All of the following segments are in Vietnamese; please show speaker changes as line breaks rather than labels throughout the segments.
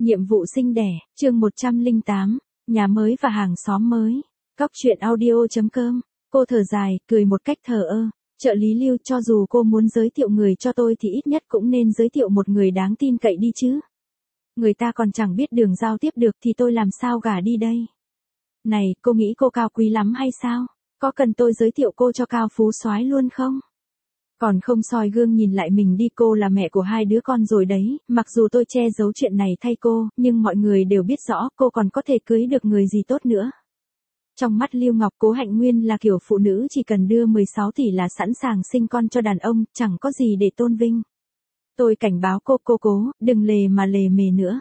Nhiệm vụ sinh đẻ, chương 108, nhà mới và hàng xóm mới. Cóc truyện audio.com. Cô thở dài, cười một cách thờ ơ. Trợ lý Lưu, cho dù cô muốn giới thiệu người cho tôi thì ít nhất cũng nên giới thiệu một người đáng tin cậy đi chứ. Người ta còn chẳng biết đường giao tiếp được thì tôi làm sao gả đi đây. Này, cô nghĩ cô cao quý lắm hay sao? Có cần tôi giới thiệu cô cho cao phú soái luôn không? Còn không soi gương nhìn lại mình đi, cô là mẹ của 2 đứa con rồi đấy, mặc dù tôi che giấu chuyện này thay cô, nhưng mọi người đều biết rõ cô còn có thể cưới được người gì tốt nữa. Trong mắt Lưu Ngọc, Cố Hạnh Nguyên là kiểu phụ nữ chỉ cần đưa 16 tỷ là sẵn sàng sinh con cho đàn ông, chẳng có gì để tôn vinh. Tôi cảnh báo cô cố, đừng lề mà lề mề nữa.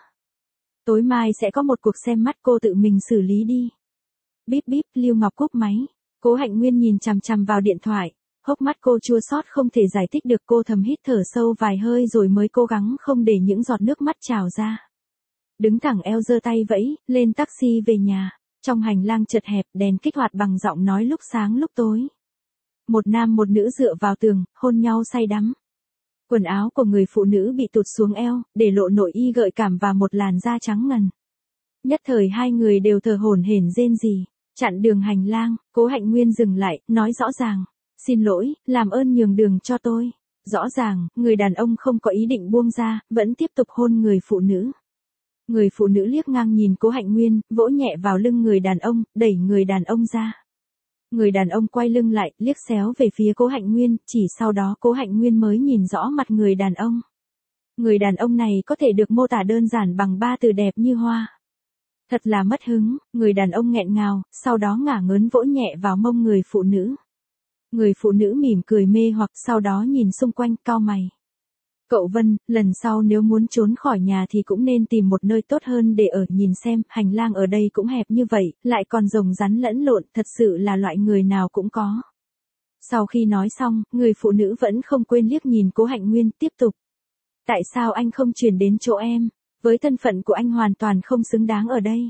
Tối mai sẽ có một cuộc xem mắt, cô tự mình xử lý đi. Bíp bíp, Lưu Ngọc cúp máy. Cố Hạnh Nguyên nhìn chằm chằm vào điện thoại. Hốc mắt cô chua xót không thể giải thích được, cô thầm hít thở sâu vài hơi rồi mới cố gắng không để những giọt nước mắt trào ra. Đứng thẳng eo giơ tay vẫy, lên taxi về nhà. Trong hành lang chật hẹp, đèn kích hoạt bằng giọng nói lúc sáng lúc tối. Một nam một nữ dựa vào tường, hôn nhau say đắm. Quần áo của người phụ nữ bị tụt xuống eo, để lộ nội y gợi cảm và một làn da trắng ngần. Nhất thời hai người đều thở hổn hển rên rỉ. Chặn đường hành lang, Cố Hạnh Nguyên dừng lại, nói rõ ràng. Xin lỗi, làm ơn nhường đường cho tôi. Rõ ràng, người đàn ông không có ý định buông ra, vẫn tiếp tục hôn người phụ nữ. Người phụ nữ liếc ngang nhìn Cố Hạnh Nguyên, vỗ nhẹ vào lưng người đàn ông, đẩy người đàn ông ra. Người đàn ông quay lưng lại, liếc xéo về phía Cố Hạnh Nguyên, chỉ sau đó Cố Hạnh Nguyên mới nhìn rõ mặt người đàn ông. Người đàn ông này có thể được mô tả đơn giản bằng 3 từ: đẹp như hoa. Thật là mất hứng, người đàn ông nghẹn ngào, sau đó ngả ngớn vỗ nhẹ vào mông người phụ nữ. Người phụ nữ mỉm cười mê hoặc, sau đó nhìn xung quanh, cau mày. Cậu Vân, lần sau nếu muốn trốn khỏi nhà thì cũng nên tìm một nơi tốt hơn để ở, nhìn xem, hành lang ở đây cũng hẹp như vậy, lại còn rồng rắn lẫn lộn, thật sự là loại người nào cũng có. Sau khi nói xong, người phụ nữ vẫn không quên liếc nhìn Cố Hạnh Nguyên, tiếp tục. Tại sao anh không chuyển đến chỗ em? Với thân phận của anh hoàn toàn không xứng đáng ở đây.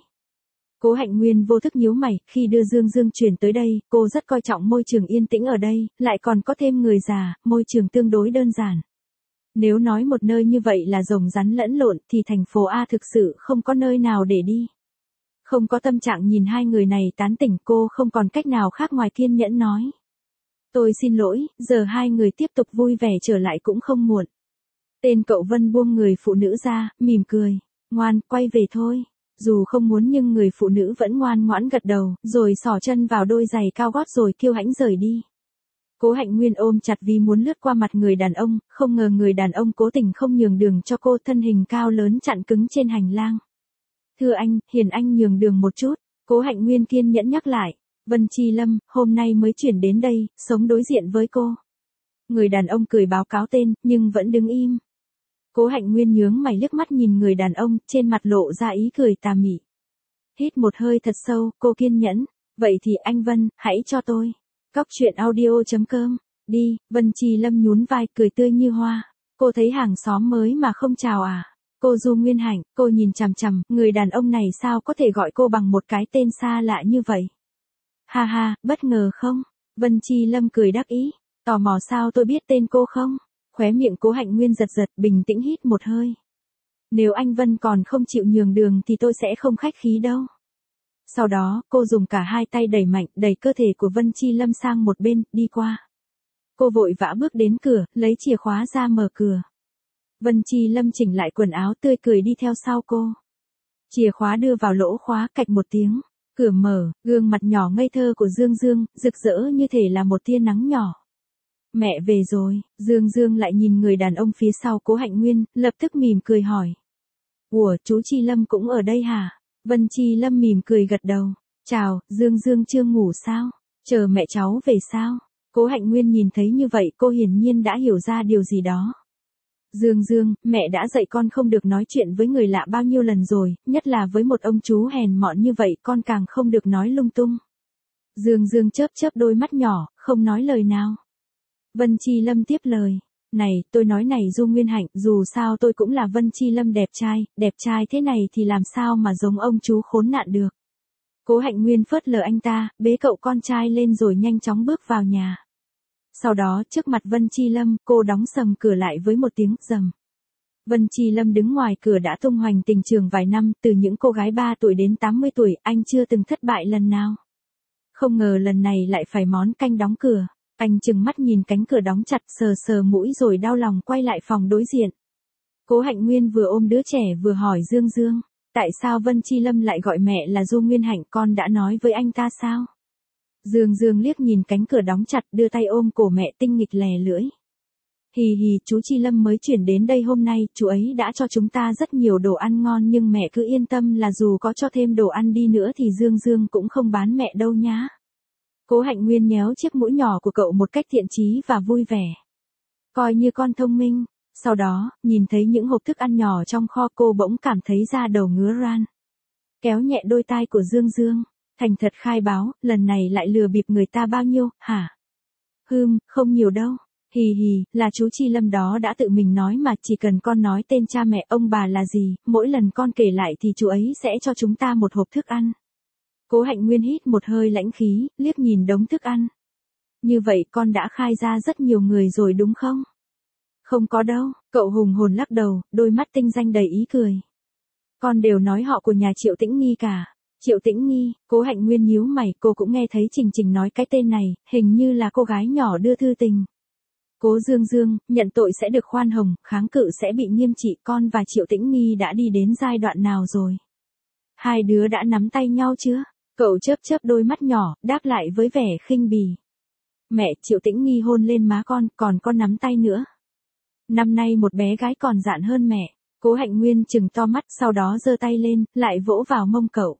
Cố Hạnh Nguyên vô thức nhíu mày, khi đưa Dương chuyển tới đây, cô rất coi trọng môi trường yên tĩnh ở đây, lại còn có thêm người già, môi trường tương đối đơn giản. Nếu nói một nơi như vậy là rồng rắn lẫn lộn thì thành phố A thực sự không có nơi nào để đi. Không có tâm trạng nhìn hai người này tán tỉnh, cô không còn cách nào khác ngoài kiên nhẫn nói. Tôi xin lỗi, giờ hai người tiếp tục vui vẻ trở lại cũng không muộn. Tên cậu Vân buông người phụ nữ ra, mỉm cười. Ngoan, quay về thôi. Dù không muốn nhưng người phụ nữ vẫn ngoan ngoãn gật đầu, rồi xỏ chân vào đôi giày cao gót rồi kiêu hãnh rời đi. Cố Hạnh Nguyên ôm chặt vì muốn lướt qua mặt người đàn ông, không ngờ người đàn ông cố tình không nhường đường cho cô, thân hình cao lớn chặn cứng trên hành lang. Thưa anh, hiền anh nhường đường một chút, Cố Hạnh Nguyên kiên nhẫn nhắc lại. Vân Chi Lâm, hôm nay mới chuyển đến đây, sống đối diện với cô. Người đàn ông cười báo cáo tên, nhưng vẫn đứng im. Cố Hạnh Nguyên nhướng mày liếc mắt nhìn người đàn ông, trên mặt lộ ra ý cười tà mị. Hít một hơi thật sâu, cô kiên nhẫn. Vậy thì anh Vân, hãy cho tôi. Cóc truyện audio.com. Đi, Vân Chi Lâm nhún vai, cười tươi như hoa. Cô thấy hàng xóm mới mà không chào à? Cô Du Nguyên Hạnh, cô nhìn chằm chằm, người đàn ông này sao có thể gọi cô bằng một cái tên xa lạ như vậy? Ha ha, bất ngờ không? Vân Chi Lâm cười đắc ý. Tò mò sao tôi biết tên cô không? Khóe miệng Cố Hạnh Nguyên giật giật, bình tĩnh hít một hơi. Nếu anh Vân còn không chịu nhường đường thì tôi sẽ không khách khí đâu. Sau đó, cô dùng cả hai tay đẩy mạnh, đẩy cơ thể của Vân Chi Lâm sang một bên, đi qua. Cô vội vã bước đến cửa, lấy chìa khóa ra mở cửa. Vân Chi Lâm chỉnh lại quần áo, tươi cười đi theo sau cô. Chìa khóa đưa vào lỗ khóa, cạch một tiếng. Cửa mở, gương mặt nhỏ ngây thơ của Dương, rực rỡ như thể là một tia nắng nhỏ. Mẹ về rồi, Dương lại nhìn người đàn ông phía sau Cố Hạnh Nguyên, lập tức mỉm cười hỏi. Ủa, chú Chi Lâm cũng ở đây hả? Vân Chi Lâm mỉm cười gật đầu. Chào, Dương chưa ngủ sao? Chờ mẹ cháu về sao? Cố Hạnh Nguyên nhìn thấy như vậy, cô hiển nhiên đã hiểu ra điều gì đó. Dương, mẹ đã dạy con không được nói chuyện với người lạ bao nhiêu lần rồi, nhất là với một ông chú hèn mọn như vậy, con càng không được nói lung tung. Dương chớp đôi mắt nhỏ, không nói lời nào. Vân Chi Lâm tiếp lời. Này, tôi nói này Du Nguyên Hạnh, dù sao tôi cũng là Vân Chi Lâm đẹp trai thế này thì làm sao mà giống ông chú khốn nạn được. Cố Hạnh Nguyên phớt lờ anh ta, bế cậu con trai lên rồi nhanh chóng bước vào nhà. Sau đó, trước mặt Vân Chi Lâm, cô đóng sầm cửa lại với một tiếng rầm. Vân Chi Lâm đứng ngoài cửa đã tung hoành tình trường vài năm, từ những cô gái 3 tuổi đến 80 tuổi, anh chưa từng thất bại lần nào. Không ngờ lần này lại phải món canh đóng cửa. Anh chừng mắt nhìn cánh cửa đóng chặt, sờ sờ mũi rồi đau lòng quay lại phòng đối diện. Cố Hạnh Nguyên vừa ôm đứa trẻ vừa hỏi Dương Dương. Tại sao Vân Chi Lâm lại gọi mẹ là Du Nguyên Hạnh, con đã nói với anh ta sao? Dương Dương liếc nhìn cánh cửa đóng chặt, đưa tay ôm cổ mẹ tinh nghịch lè lưỡi. Hì hì, chú Chi Lâm mới chuyển đến đây hôm nay, chú ấy đã cho chúng ta rất nhiều đồ ăn ngon, nhưng mẹ cứ yên tâm là dù có cho thêm đồ ăn đi nữa thì Dương Dương cũng không bán mẹ đâu nhá. Cố Hạnh Nguyên nhéo chiếc mũi nhỏ của cậu một cách thiện chí và vui vẻ. Coi như con thông minh. Sau đó, nhìn thấy những hộp thức ăn nhỏ trong kho, cô bỗng cảm thấy da đầu ngứa ran. Kéo nhẹ đôi tai của Dương Dương, thành thật khai báo, lần này lại lừa bịp người ta bao nhiêu, hả? Không nhiều đâu. Hì hì, là chú Chi Lâm đó đã tự mình nói mà, chỉ cần con nói tên cha mẹ ông bà là gì, mỗi lần con kể lại thì chú ấy sẽ cho chúng ta một hộp thức ăn. Cố Hạnh Nguyên hít một hơi lãnh khí, liếc nhìn đống thức ăn. Như vậy con đã khai ra rất nhiều người rồi đúng không? Không có đâu, cậu hùng hồn lắc đầu, đôi mắt tinh danh đầy ý cười. Con đều nói họ của nhà Triệu Tĩnh Nghi cả. Triệu Tĩnh Nghi, Cố Hạnh Nguyên nhíu mày, cô cũng nghe thấy Trình Trình nói cái tên này, hình như là cô gái nhỏ đưa thư tình. Cố Dương Dương, nhận tội sẽ được khoan hồng, kháng cự sẽ bị nghiêm trị, con và Triệu Tĩnh Nghi đã đi đến giai đoạn nào rồi? Hai đứa đã nắm tay nhau chưa? Cậu chớp chớp đôi mắt nhỏ, đáp lại với vẻ khinh bỉ. Mẹ, Triệu Tĩnh Nghi hôn lên má con, còn con nắm tay nữa. Năm nay một bé gái còn dạn hơn mẹ. Cố Hạnh Nguyên trừng to mắt, sau đó giơ tay lên, lại vỗ vào mông cậu.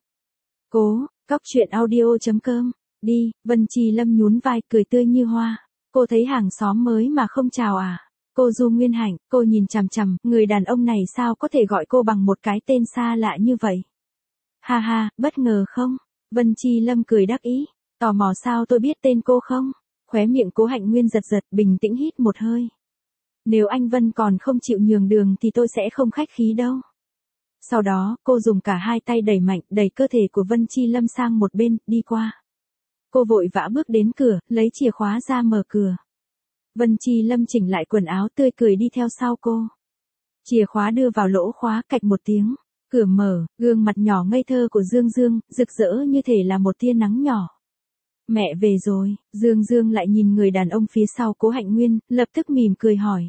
Cóc truyện audio.com. Đi, Vân Chi Lâm nhún vai, cười tươi như hoa. Cô thấy hàng xóm mới mà không chào à? Cô Du Nguyên Hạnh, cô nhìn chằm chằm, người đàn ông này sao có thể gọi cô bằng một cái tên xa lạ như vậy? Ha ha, bất ngờ không? Vân Chi Lâm cười đắc ý. Tò mò sao tôi biết tên cô không? Khóe miệng Cố Hạnh Nguyên giật giật, bình tĩnh hít một hơi. Nếu anh Vân còn không chịu nhường đường thì tôi sẽ không khách khí đâu. Sau đó, cô dùng cả hai tay đẩy mạnh, đẩy cơ thể của Vân Chi Lâm sang một bên, đi qua. Cô vội vã bước đến cửa, lấy chìa khóa ra mở cửa. Vân Chi Lâm chỉnh lại quần áo, tươi cười đi theo sau cô. Chìa khóa đưa vào lỗ khóa, cạch một tiếng. Cửa mở, gương mặt nhỏ ngây thơ của Dương Dương, rực rỡ như thể là một tia nắng nhỏ. Mẹ về rồi, Dương Dương lại nhìn người đàn ông phía sau Cố Hạnh Nguyên, lập tức mỉm cười hỏi.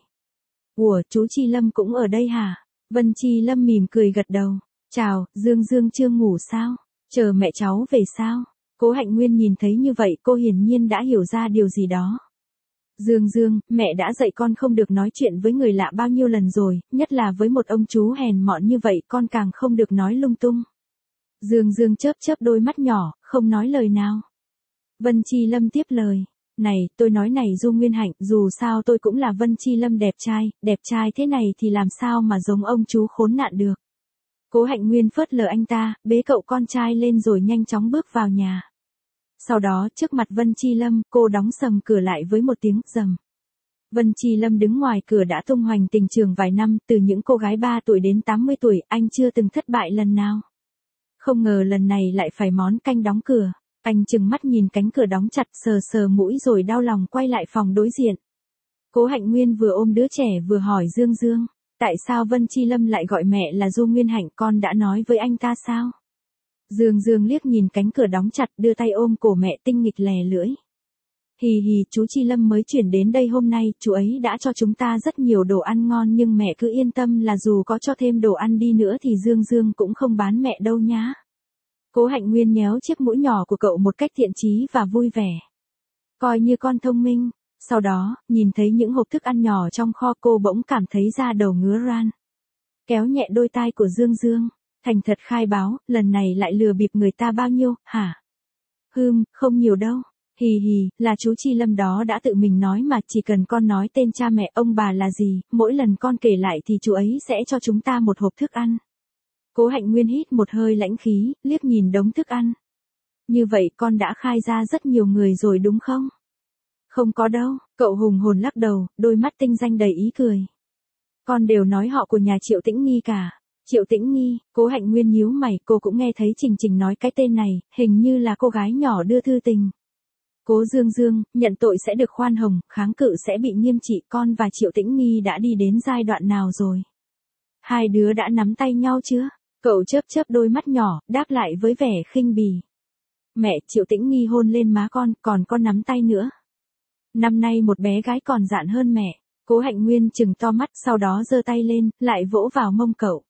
Ủa, chú Chi Lâm cũng ở đây hả? Vân Chi Lâm mỉm cười gật đầu. Chào, Dương Dương chưa ngủ sao? Chờ mẹ cháu về sao? Cố Hạnh Nguyên nhìn thấy như vậy, cô hiển nhiên đã hiểu ra điều gì đó. Dương Dương, mẹ đã dạy con không được nói chuyện với người lạ bao nhiêu lần rồi, nhất là với một ông chú hèn mọn như vậy, con càng không được nói lung tung. Dương Dương chớp chớp đôi mắt nhỏ, không nói lời nào. Vân Chi Lâm tiếp lời. Này, tôi nói này Du Nguyên Hạnh, dù sao tôi cũng là Vân Chi Lâm đẹp trai thế này thì làm sao mà giống ông chú khốn nạn được. Cố Hạnh Nguyên phớt lờ anh ta, bế cậu con trai lên rồi nhanh chóng bước vào nhà. Sau đó, trước mặt Vân Chi Lâm, cô đóng sầm cửa lại với một tiếng rầm. Vân Chi Lâm đứng ngoài cửa đã tung hoành tình trường vài năm, từ những cô gái 3 tuổi đến 80 tuổi, anh chưa từng thất bại lần nào. Không ngờ lần này lại phải món canh đóng cửa. Anh chừng mắt nhìn cánh cửa đóng chặt, sờ sờ mũi rồi đau lòng quay lại phòng đối diện. Cố Hạnh Nguyên vừa ôm đứa trẻ vừa hỏi Dương Dương. Tại sao Vân Chi Lâm lại gọi mẹ là Du Nguyên Hạnh, con đã nói với anh ta sao? Dương Dương liếc nhìn cánh cửa đóng chặt, đưa tay ôm cổ mẹ tinh nghịch lè lưỡi. Hì hì, chú Chi Lâm mới chuyển đến đây hôm nay, chú ấy đã cho chúng ta rất nhiều đồ ăn ngon, nhưng mẹ cứ yên tâm là dù có cho thêm đồ ăn đi nữa thì Dương Dương cũng không bán mẹ đâu nhá. Cố Hạnh Nguyên nhéo chiếc mũi nhỏ của cậu một cách thiện chí và vui vẻ. Coi như con thông minh. Sau đó, nhìn thấy những hộp thức ăn nhỏ trong kho, cô bỗng cảm thấy da đầu ngứa ran. Kéo nhẹ đôi tai của Dương Dương, thành thật khai báo, lần này lại lừa bịp người ta bao nhiêu, hả? Không nhiều đâu. Hì hì, là chú Chi Lâm đó đã tự mình nói mà, chỉ cần con nói tên cha mẹ ông bà là gì, mỗi lần con kể lại thì chú ấy sẽ cho chúng ta một hộp thức ăn. Cố Hạnh Nguyên hít một hơi lãnh khí, liếc nhìn đống thức ăn. Như vậy con đã khai ra rất nhiều người rồi đúng không? Không có đâu, cậu hùng hồn lắc đầu, đôi mắt tinh danh đầy ý cười. Con đều nói họ của nhà Triệu Tĩnh Nghi cả. Triệu Tĩnh Nghi, Cố Hạnh Nguyên nhíu mày, cô cũng nghe thấy Trình Trình nói cái tên này, hình như là cô gái nhỏ đưa thư tình. Cố Dương Dương, nhận tội sẽ được khoan hồng, kháng cự sẽ bị nghiêm trị, con và Triệu Tĩnh Nghi đã đi đến giai đoạn nào rồi? Hai đứa đã nắm tay nhau chưa? Cậu chớp chớp đôi mắt nhỏ, đáp lại với vẻ khinh bỉ. Mẹ, Triệu Tĩnh Nghi hôn lên má con, còn con nắm tay nữa. Năm nay một bé gái còn dạn hơn mẹ. Cố Hạnh Nguyên trừng to mắt, sau đó giơ tay lên, lại vỗ vào mông cậu.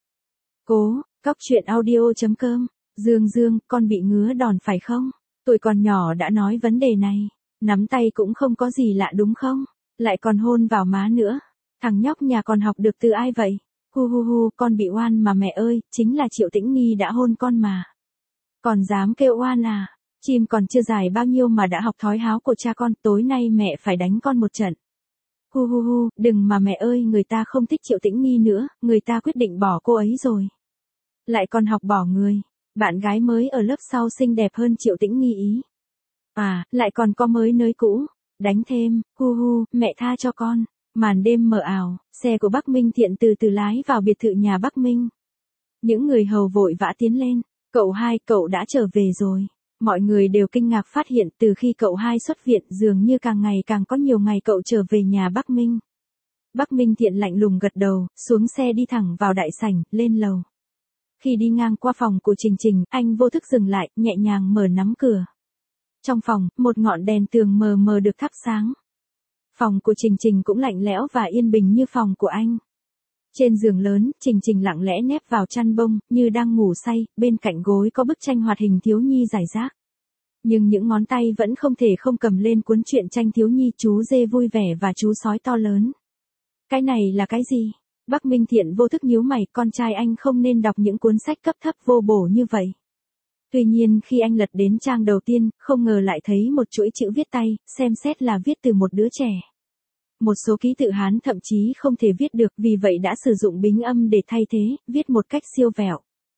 Cóc truyện audio.com. Dương, con bị ngứa đòn phải không? Tuổi còn nhỏ đã nói vấn đề này. Nắm tay cũng không có gì lạ đúng không? Lại còn hôn vào má nữa. Thằng nhóc nhà con học được từ ai vậy? Hu, con bị oan mà mẹ ơi, chính là Triệu Tĩnh Nghi đã hôn con mà. Còn dám kêu oan à? Chim còn chưa dài bao nhiêu mà đã học thói háo của cha con, tối nay mẹ phải đánh con một trận. Hu, đừng mà mẹ ơi, người ta không thích Triệu Tĩnh Nghi nữa, người ta quyết định bỏ cô ấy rồi. Lại còn học bỏ người, bạn gái mới ở lớp sau xinh đẹp hơn Triệu Tĩnh Nghi ý. À, lại còn có mới nới cũ, đánh thêm, hu, mẹ tha cho con. Màn đêm mờ ảo, xe của Bắc Minh Thiện từ từ lái vào biệt thự nhà Bắc Minh. Những người hầu vội vã tiến lên, cậu đã trở về rồi. Mọi người đều kinh ngạc phát hiện từ khi cậu hai xuất viện dường như càng ngày càng có nhiều ngày cậu trở về nhà Bắc Minh. Bắc Minh Thiện lạnh lùng gật đầu, xuống xe đi thẳng vào đại sảnh, lên lầu. Khi đi ngang qua phòng của Trình, anh vô thức dừng lại, nhẹ nhàng mở nắm cửa. Trong phòng, một ngọn đèn tường mờ mờ được thắp sáng. Phòng của Trình cũng lạnh lẽo và yên bình như phòng của anh. Trên giường lớn, Trình lặng lẽ nép vào chăn bông, như đang ngủ say, bên cạnh gối có bức tranh hoạt hình thiếu nhi rải rác. Nhưng những ngón tay vẫn không thể không cầm lên cuốn truyện tranh thiếu nhi chú dê vui vẻ và chú sói to lớn. Cái này là cái gì? Bắc Minh Thiện vô thức nhíu mày, con trai anh không nên đọc những cuốn sách cấp thấp vô bổ như vậy. Tuy nhiên khi anh lật đến trang đầu tiên, không ngờ lại thấy một chuỗi chữ viết tay, xem xét là viết từ một đứa trẻ. Một số ký tự Hán thậm chí không thể viết được, vì vậy đã sử dụng bính âm để thay thế, viết một cách siêu vẹo.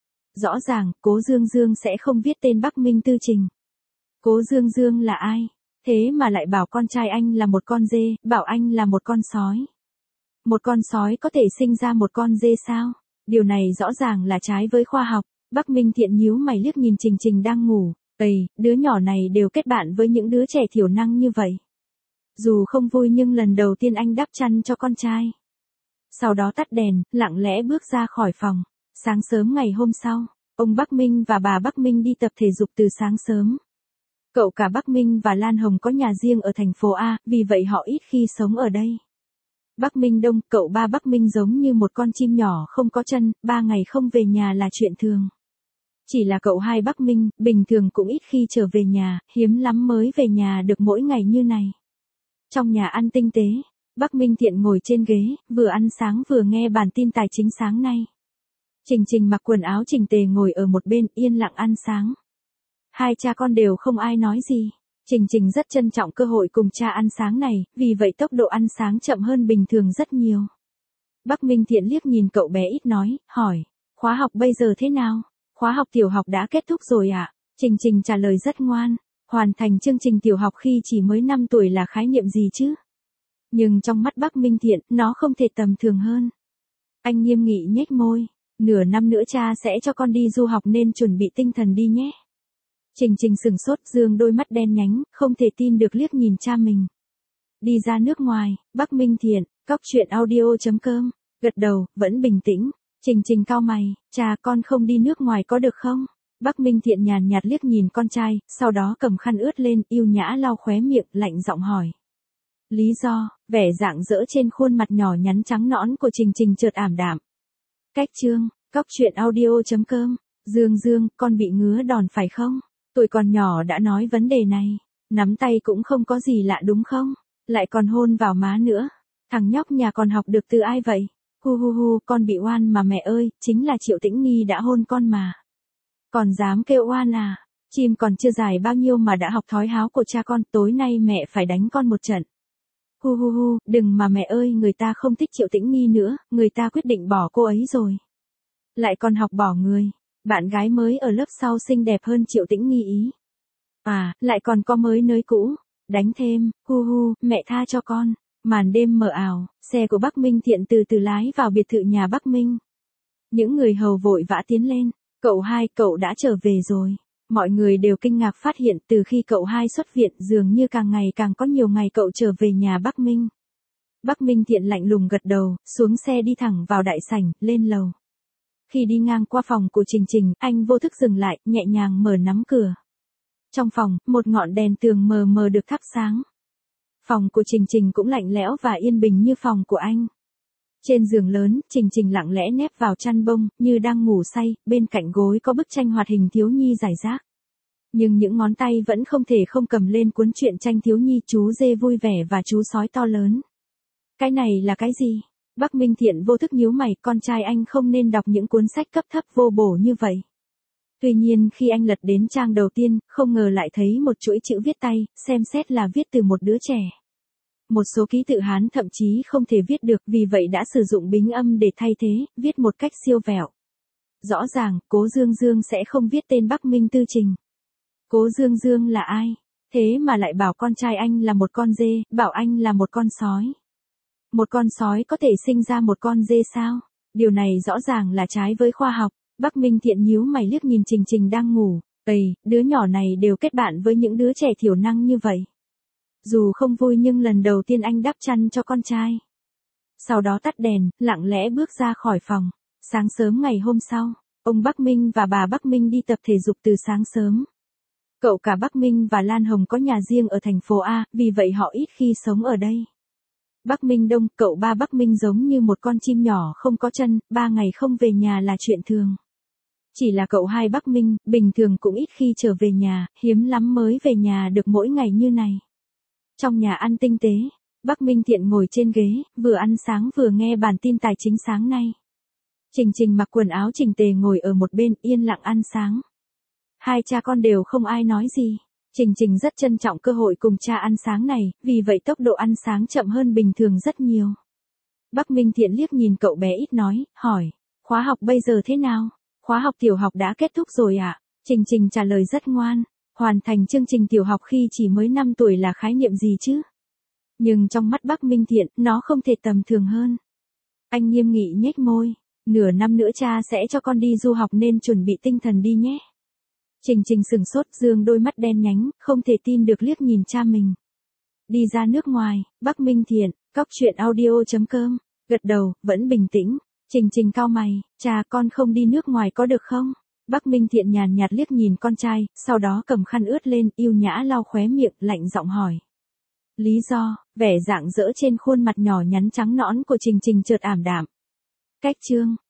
Rõ ràng, Cố Dương sẽ không viết tên Bắc Minh Tư Trình. Cố Dương là ai? Thế mà lại bảo con trai anh là một con dê, bảo anh là một con sói. Một con sói có thể sinh ra một con dê sao? Điều này rõ ràng là trái với khoa học. Bắc Minh Thiện nhíu mày liếc nhìn Trình đang ngủ. Đứa nhỏ này đều kết bạn với những đứa trẻ thiểu năng như vậy. Dù không vui nhưng lần đầu tiên anh đắp chăn cho con trai. Sau đó tắt đèn, lặng lẽ bước ra khỏi phòng. Sáng sớm ngày hôm sau, ông Bắc Minh và bà Bắc Minh đi tập thể dục từ sáng sớm. Cậu cả Bắc Minh và Lan Hồng có nhà riêng ở thành phố A, vì vậy họ ít khi sống ở đây. Bắc Minh Đông, cậu ba Bắc Minh giống như một con chim nhỏ không có chân, 3 ngày không về nhà là chuyện thường. Chỉ là cậu hai Bắc Minh, bình thường cũng ít khi trở về nhà, hiếm lắm mới về nhà được mỗi ngày như này. Trong nhà ăn tinh tế, Bắc Minh Thiện ngồi trên ghế, vừa ăn sáng vừa nghe bản tin tài chính sáng nay. Trình mặc quần áo chỉnh tề ngồi ở một bên yên lặng ăn sáng. Hai cha con đều không ai nói gì. Trình rất trân trọng cơ hội cùng cha ăn sáng này, vì vậy tốc độ ăn sáng chậm hơn bình thường rất nhiều. Bắc Minh Thiện liếc nhìn cậu bé ít nói, hỏi, khóa học bây giờ thế nào? Khóa học tiểu học đã kết thúc rồi ạ? Trình trả lời rất ngoan. Hoàn thành chương trình tiểu học khi chỉ mới 5 tuổi là khái niệm gì chứ? Nhưng trong mắt Bắc Minh Thiện, nó không thể tầm thường hơn. Anh nghiêm nghị nhếch môi. Nửa năm nữa cha sẽ cho con đi du học nên chuẩn bị tinh thần đi nhé. Trình sừng sốt, dương đôi mắt đen nhánh, không thể tin được liếc nhìn cha mình. Đi ra nước ngoài, Bắc Minh Thiện, cóc truyện audio.com, gật đầu, vẫn bình tĩnh. Trình cau mày, cha con không đi nước ngoài có được không? Bắc Minh Thiện nhàn nhạt liếc nhìn con trai, sau đó cầm khăn ướt lên, yêu nhã lau khóe miệng, lạnh giọng hỏi. Lý do, vẻ rạng rỡ trên khuôn mặt nhỏ nhắn trắng nõn của Trình chợt ảm đạm. Cách chương, cóc truyện audio.com, Dương, con bị ngứa đòn phải không? Tuổi còn nhỏ đã nói vấn đề này. Nắm tay cũng không có gì lạ đúng không? Lại còn hôn vào má nữa. Thằng nhóc nhà con học được từ ai vậy? Hu, con bị oan mà mẹ ơi, chính là Triệu Tĩnh Nghi đã hôn con mà. Còn dám kêu oan à? Chim còn chưa dài bao nhiêu mà đã học thói háo của cha con, tối nay mẹ phải đánh con một trận. Hu, đừng mà mẹ ơi, người ta không thích Triệu Tĩnh Nghi nữa, người ta quyết định bỏ cô ấy rồi. Lại còn học bỏ người, bạn gái mới ở lớp sau xinh đẹp hơn Triệu Tĩnh Nghi ý. À, lại còn có mới nới cũ, đánh thêm, hu, mẹ tha cho con. Màn đêm mờ ảo, xe của Bắc Minh Thiện từ từ lái vào biệt thự nhà Bắc Minh. Những người hầu vội vã tiến lên, cậu đã trở về rồi. Mọi người đều kinh ngạc phát hiện từ khi cậu hai xuất viện dường như càng ngày càng có nhiều ngày cậu trở về nhà Bắc Minh. Bắc Minh Thiện lạnh lùng gật đầu, xuống xe đi thẳng vào đại sảnh, lên lầu. Khi đi ngang qua phòng của Trình Trình, anh vô thức dừng lại, nhẹ nhàng mở nắm cửa. Trong phòng, một ngọn đèn tường mờ mờ được thắp sáng. Phòng của Trình Trình cũng lạnh lẽo và yên bình như phòng của anh. Trên giường lớn, Trình Trình lặng lẽ nép vào chăn bông, như đang ngủ say, bên cạnh gối có bức tranh hoạt hình thiếu nhi rải rác. Nhưng những ngón tay vẫn không thể không cầm lên cuốn truyện tranh thiếu nhi chú dê vui vẻ và chú sói to lớn. Cái này là cái gì? Bắc Minh Thiện vô thức nhíu mày, con trai anh không nên đọc những cuốn sách cấp thấp vô bổ như vậy. Tuy nhiên khi anh lật đến trang đầu tiên, không ngờ lại thấy một chuỗi chữ viết tay, xem xét là viết từ một đứa trẻ. Một số ký tự Hán thậm chí không thể viết được, vì vậy đã sử dụng bính âm để thay thế, viết một cách siêu vẹo. Rõ ràng, Cố Dương Dương sẽ không viết tên Bắc Minh Tư Trình. Cố Dương Dương là ai? Thế mà lại bảo con trai anh là một con dê, bảo anh là một con sói. Một con sói có thể sinh ra một con dê sao? Điều này rõ ràng là trái với khoa học. Bắc Minh Thiện nhíu mày liếc nhìn Trình Trình đang ngủ. Ây, đứa nhỏ này đều kết bạn với những đứa trẻ thiểu năng như vậy. Dù không vui nhưng lần đầu tiên anh đắp chăn cho con trai. Sau đó tắt đèn, lặng lẽ bước ra khỏi phòng. Sáng sớm ngày hôm sau, ông Bắc Minh và bà Bắc Minh đi tập thể dục từ sáng sớm. Cậu cả Bắc Minh và Lan Hồng có nhà riêng ở thành phố A, vì vậy họ ít khi sống ở đây. Bắc Minh Đông, cậu ba Bắc Minh giống như một con chim nhỏ không có chân, 3 ngày không về nhà là chuyện thường. Chỉ là cậu hai Bắc Minh, bình thường cũng ít khi trở về nhà, hiếm lắm mới về nhà được mỗi ngày như này. Trong nhà ăn tinh tế, Bắc Minh Thiện ngồi trên ghế, vừa ăn sáng vừa nghe bản tin tài chính sáng nay. Trình Trình mặc quần áo chỉnh tề ngồi ở một bên, yên lặng ăn sáng. Hai cha con đều không ai nói gì. Trình Trình rất trân trọng cơ hội cùng cha ăn sáng này, vì vậy tốc độ ăn sáng chậm hơn bình thường rất nhiều. Bắc Minh Thiện liếc nhìn cậu bé ít nói, hỏi, khóa học bây giờ thế nào? Khóa học tiểu học đã kết thúc rồi ạ? Trình Trình trả lời rất ngoan, hoàn thành chương trình tiểu học khi chỉ mới 5 tuổi là khái niệm gì chứ? Nhưng trong mắt Bắc Minh Thiện, nó không thể tầm thường hơn. Anh nghiêm nghị nhếch môi, nửa năm nữa cha sẽ cho con đi du học nên chuẩn bị tinh thần đi nhé. Trình Trình sừng sốt, dương đôi mắt đen nhánh, không thể tin được liếc nhìn cha mình. Đi ra nước ngoài, Bắc Minh Thiện, coctruyện.audio.com, gật đầu, vẫn bình tĩnh. Trình Trình cau mày, cha con không đi nước ngoài có được không? Bắc Minh Thiện nhàn nhạt liếc nhìn con trai, sau đó cầm khăn ướt lên, yêu nhã lau khóe miệng, lạnh giọng hỏi. Lý do, vẻ rạng rỡ trên khuôn mặt nhỏ nhắn trắng nõn của Trình Trình chợt ảm đạm. Cách chương.